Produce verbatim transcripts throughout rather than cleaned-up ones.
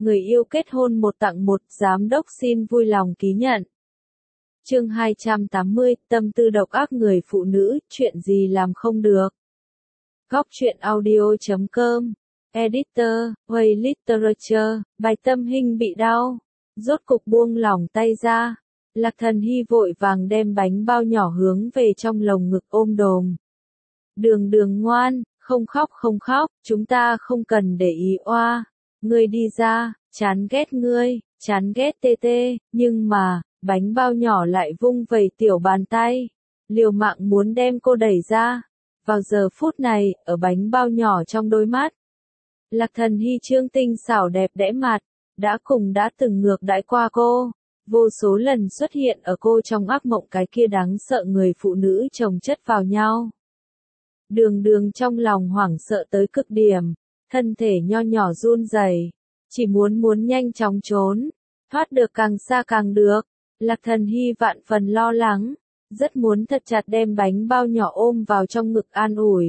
người yêu kết hôn một tặng một, giám đốc xin vui lòng ký nhận. Chương hai trăm tám mươi, tâm tư độc ác người phụ nữ, chuyện gì làm không được. Góc truyện audio chấm com, Editor, Way Literature, bài Tâm Hinh bị đau, rốt cục buông lỏng tay ra. Lạc Thần Hy vội vàng đem bánh bao nhỏ hướng về trong lồng ngực ôm đồm. Đường Đường ngoan, không khóc không khóc, chúng ta không cần để ý oa. Ngươi đi ra, chán ghét ngươi, chán ghét tê tê, nhưng mà, bánh bao nhỏ lại vung vẩy tiểu bàn tay, liều mạng muốn đem cô đẩy ra. Vào giờ phút này, ở bánh bao nhỏ trong đôi mắt, Lạc Thần Hy trương tinh xảo đẹp đẽ mặt, đã cùng đã từng ngược đãi qua cô, vô số lần xuất hiện ở cô trong ác mộng cái kia đáng sợ người phụ nữ chồng chất vào nhau. Đường Đường trong lòng hoảng sợ tới cực điểm, thân thể nho nhỏ run rẩy, chỉ muốn muốn nhanh chóng trốn, thoát được càng xa càng được. Lạc Thần Hy vạn phần lo lắng, rất muốn thật chặt đem bánh bao nhỏ ôm vào trong ngực an ủi.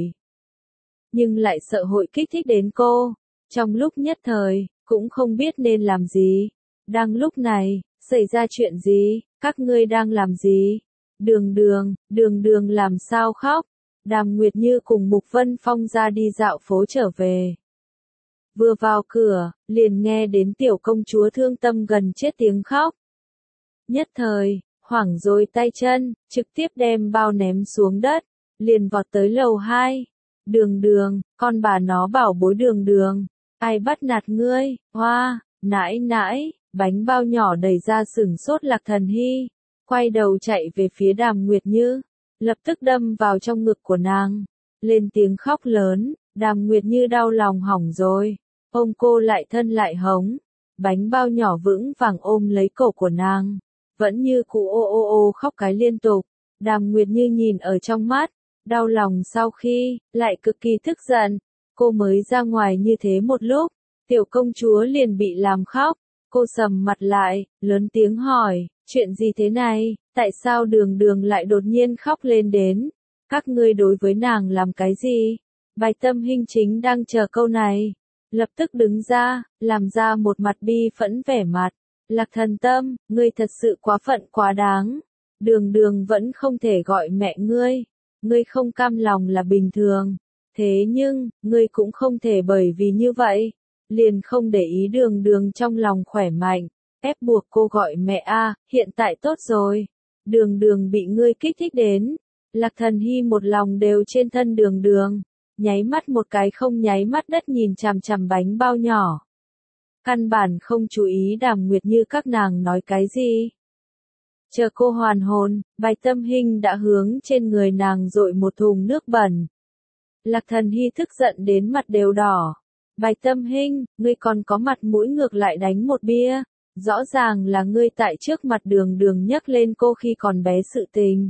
Nhưng lại sợ hội kích thích đến cô, trong lúc nhất thời, cũng không biết nên làm gì. Đang lúc này, xảy ra chuyện gì, các ngươi đang làm gì? Đường Đường, Đường Đường làm sao khóc? Đàm Nguyệt Như cùng Mục Vân Phong ra đi dạo phố trở về. Vừa vào cửa, liền nghe đến tiểu công chúa thương tâm gần chết tiếng khóc. Nhất thời, hoảng rồi tay chân, trực tiếp đem bao ném xuống đất, liền vọt tới lầu hai. Đường Đường, con bà nó bảo bối Đường Đường, ai bắt nạt ngươi, hoa, nãi nãi, bánh bao nhỏ đẩy ra sửng sốt Lạc Thần Hy, quay đầu chạy về phía Đàm Nguyệt Như, lập tức đâm vào trong ngực của nàng, lên tiếng khóc lớn. Đàm Nguyệt Như đau lòng hỏng rồi, ôm cô lại thân lại hống, bánh bao nhỏ vững vàng ôm lấy cổ của nàng, vẫn như cũ ô ô ô khóc cái liên tục. Đàm Nguyệt Như nhìn ở trong mắt, đau lòng sau khi, lại cực kỳ tức giận, cô mới ra ngoài như thế một lúc, tiểu công chúa liền bị làm khóc, cô sầm mặt lại, lớn tiếng hỏi, chuyện gì thế này, tại sao Đường Đường lại đột nhiên khóc lên đến, các ngươi đối với nàng làm cái gì? Bài Tâm Hinh chính đang chờ câu này, lập tức đứng ra, làm ra một mặt bi phẫn vẻ mặt. Lạc Thần Tâm, ngươi thật sự quá phận quá đáng. Đường Đường vẫn không thể gọi mẹ ngươi. Ngươi không cam lòng là bình thường. Thế nhưng, ngươi cũng không thể bởi vì như vậy, liền không để ý Đường Đường trong lòng khỏe mạnh, ép buộc cô gọi mẹ a. Hiện tại tốt rồi. Đường Đường bị ngươi kích thích đến. Lạc Thần Hy một lòng đều trên thân Đường Đường, nháy mắt một cái không nháy mắt đất nhìn chằm chằm bánh bao nhỏ. Căn bản không chú ý Đàm Nguyệt Như các nàng nói cái gì. Chờ cô hoàn hồn, Bài Tâm Hinh đã hướng trên người nàng dội một thùng nước bẩn. Lạc Thần Hy tức giận đến mặt đều đỏ. Bài Tâm Hinh, ngươi còn có mặt mũi ngược lại đánh một bia. Rõ ràng là ngươi tại trước mặt Đường Đường nhắc lên cô khi còn bé sự tình.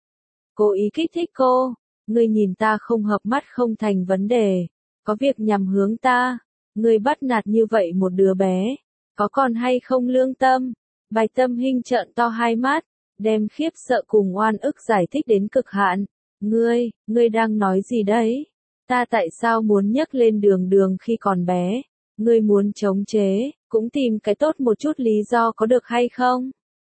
Cố ý kích thích cô, ngươi nhìn ta không hợp mắt không thành vấn đề, có việc nhằm hướng ta. Ngươi bắt nạt như vậy một đứa bé, có còn hay không lương tâm? Bài Tâm Hinh trợn to hai mắt, đem khiếp sợ cùng oan ức giải thích đến cực hạn. Ngươi, ngươi đang nói gì đấy? Ta tại sao muốn nhắc lên Đường Đường khi còn bé? Ngươi muốn chống chế, cũng tìm cái tốt một chút lý do có được hay không?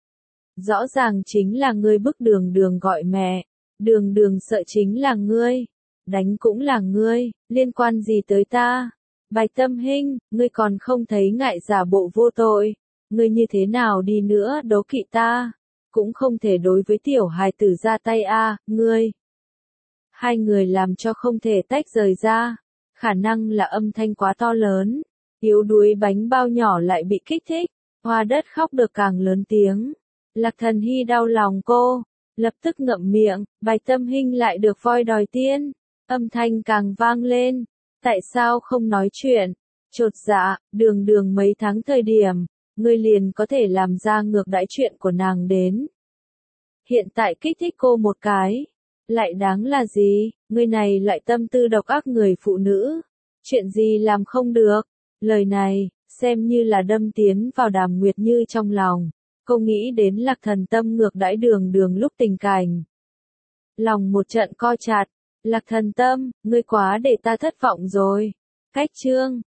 Rõ ràng chính là ngươi bức Đường Đường gọi mẹ, Đường Đường sợ chính là ngươi, đánh cũng là ngươi, liên quan gì tới ta? Bài Tâm Hinh, ngươi còn không thấy ngại giả bộ vô tội, ngươi như thế nào đi nữa đố kỵ ta, cũng không thể đối với tiểu hài tử ra tay a, ngươi. Hai người làm cho không thể tách rời ra, khả năng là âm thanh quá to lớn, yếu đuối bánh bao nhỏ lại bị kích thích, hoa đất khóc được càng lớn tiếng. Lạc Thần Hy đau lòng cô, lập tức ngậm miệng, Bài Tâm Hinh lại được voi đòi tiên, âm thanh càng vang lên. Tại sao không nói chuyện? Chột dạ, Đường Đường mấy tháng thời điểm, ngươi liền có thể làm ra ngược đãi chuyện của nàng đến. Hiện tại kích thích cô một cái, lại đáng là gì? Ngươi này lại tâm tư độc ác người phụ nữ, chuyện gì làm không được? Lời này, xem như là đâm tiến vào Đàm Nguyệt Như trong lòng, cô nghĩ đến Lạc Thần Tâm ngược đãi Đường Đường lúc tình cảnh. Lòng một trận co chặt. Lạc Thần Tâm, ngươi quá để ta thất vọng rồi. Cách chương,